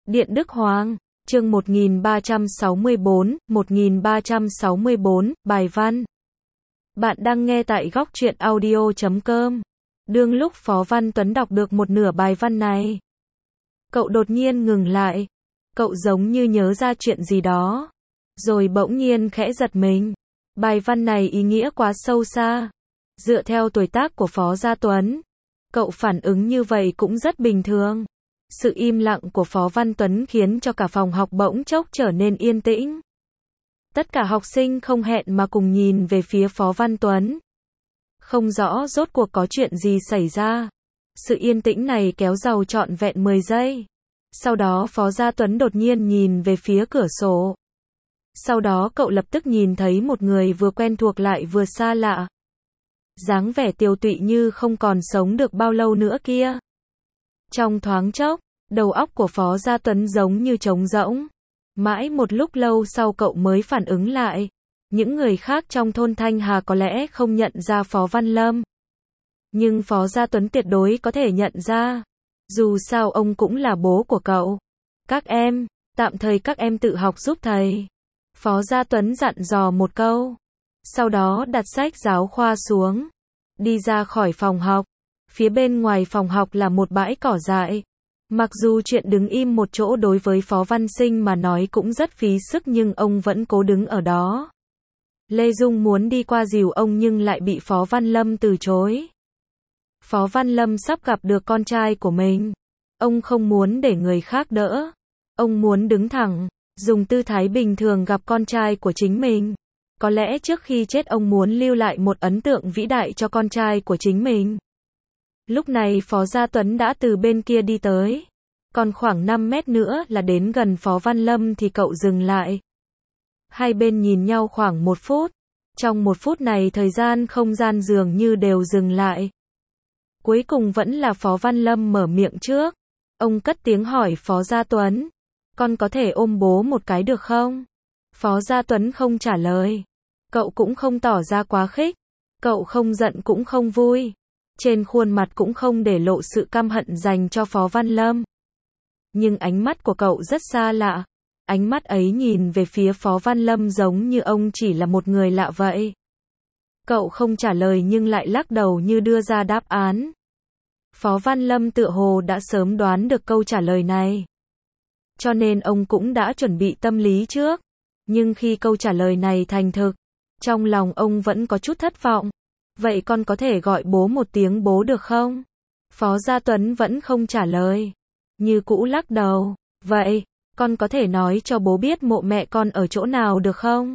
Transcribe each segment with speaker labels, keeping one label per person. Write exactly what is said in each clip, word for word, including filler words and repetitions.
Speaker 1: Điện Đức Hoàng, chương một nghìn ba trăm sáu mươi bốn, một nghìn ba trăm sáu mươi bốn, bài văn. Bạn đang nghe tại góc truyện audio chấm com. Đương lúc Phó Văn Tuấn đọc được một nửa bài văn này, cậu đột nhiên ngừng lại. Cậu giống như nhớ ra chuyện gì đó, rồi bỗng nhiên khẽ giật mình. Bài văn này ý nghĩa quá sâu xa. Dựa theo tuổi tác của Phó Gia Tuấn, cậu phản ứng như vậy cũng rất bình thường. Sự im lặng của Phó Văn Tuấn khiến cho cả phòng học bỗng chốc trở nên yên tĩnh. Tất cả học sinh không hẹn mà cùng nhìn về phía Phó Văn Tuấn. Không rõ rốt cuộc có chuyện gì xảy ra. Sự yên tĩnh này kéo dài trọn vẹn mười giây. Sau đó Phó Gia Tuấn đột nhiên nhìn về phía cửa sổ. Sau đó cậu lập tức nhìn thấy một người vừa quen thuộc lại vừa xa lạ. Dáng vẻ tiều tụy như không còn sống được bao lâu nữa kia. Trong thoáng chốc, đầu óc của Phó Gia Tuấn giống như trống rỗng. Mãi một lúc lâu sau cậu mới phản ứng lại. Những người khác trong thôn Thanh Hà có lẽ không nhận ra Phó Văn Lâm. Nhưng Phó Gia Tuấn tuyệt đối có thể nhận ra. Dù sao ông cũng là bố của cậu. Các em, tạm thời các em tự học giúp thầy. Phó Gia Tuấn dặn dò một câu. Sau đó đặt sách giáo khoa xuống. Đi ra khỏi phòng học. Phía bên ngoài phòng học là một bãi cỏ dại. Mặc dù chuyện đứng im một chỗ đối với Phó Văn Sinh mà nói cũng rất phí sức nhưng ông vẫn cố đứng ở đó. Lê Dung muốn đi qua dìu ông nhưng lại bị Phó Văn Lâm từ chối. Phó Văn Lâm sắp gặp được con trai của mình. Ông không muốn để người khác đỡ. Ông muốn đứng thẳng, dùng tư thái bình thường gặp con trai của chính mình. Có lẽ trước khi chết ông muốn lưu lại một ấn tượng vĩ đại cho con trai của chính mình. Lúc này Phó Gia Tuấn đã từ bên kia đi tới. Còn khoảng năm mét nữa là đến gần Phó Văn Lâm thì cậu dừng lại. Hai bên nhìn nhau khoảng một phút. Trong một phút này thời gian không gian dường như đều dừng lại. Cuối cùng vẫn là Phó Văn Lâm mở miệng trước. Ông cất tiếng hỏi Phó Gia Tuấn. Con có thể ôm bố một cái được không? Phó Gia Tuấn không trả lời. Cậu cũng không tỏ ra quá khích. Cậu không giận cũng không vui. Trên khuôn mặt cũng không để lộ sự căm hận dành cho Phó Văn Lâm. Nhưng ánh mắt của cậu rất xa lạ. Ánh mắt ấy nhìn về phía Phó Văn Lâm giống như ông chỉ là một người lạ vậy. Cậu không trả lời nhưng lại lắc đầu như đưa ra đáp án. Phó Văn Lâm tựa hồ đã sớm đoán được câu trả lời này. Cho nên ông cũng đã chuẩn bị tâm lý trước. Nhưng khi câu trả lời này thành thực, trong lòng ông vẫn có chút thất vọng. Vậy con có thể gọi bố một tiếng bố được không? Phó Gia Tuấn vẫn không trả lời. Như cũ lắc đầu. Vậy, con có thể nói cho bố biết mộ mẹ con ở chỗ nào được không?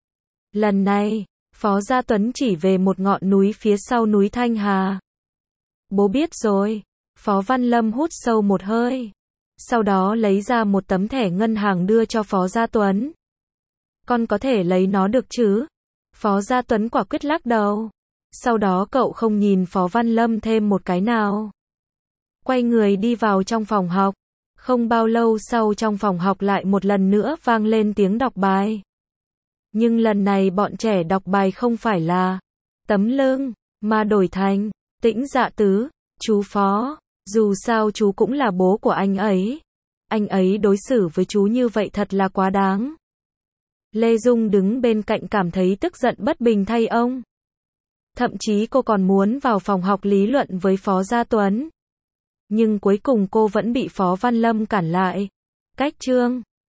Speaker 1: Lần này, Phó Gia Tuấn chỉ về một ngọn núi phía sau núi Thanh Hà. Bố biết rồi. Phó Văn Lâm hút sâu một hơi. Sau đó lấy ra một tấm thẻ ngân hàng đưa cho Phó Gia Tuấn. Con có thể lấy nó được chứ? Phó Gia Tuấn quả quyết lắc đầu. Sau đó cậu không nhìn Phó Văn Lâm thêm một cái nào. Quay người đi vào trong phòng học. Không bao lâu sau trong phòng học lại một lần nữa vang lên tiếng đọc bài. Nhưng lần này bọn trẻ đọc bài không phải là Tấm Lưng, mà đổi thành Tĩnh Dạ Tứ, chú Phó. Dù sao chú cũng là bố của anh ấy. Anh ấy đối xử với chú như vậy thật là quá đáng. Lê Dung đứng bên cạnh cảm thấy tức giận bất bình thay ông. Thậm chí cô còn muốn vào phòng học lý luận với Phó Gia Tuấn. Nhưng cuối cùng cô vẫn bị Phó Văn Lâm cản lại. Cách chương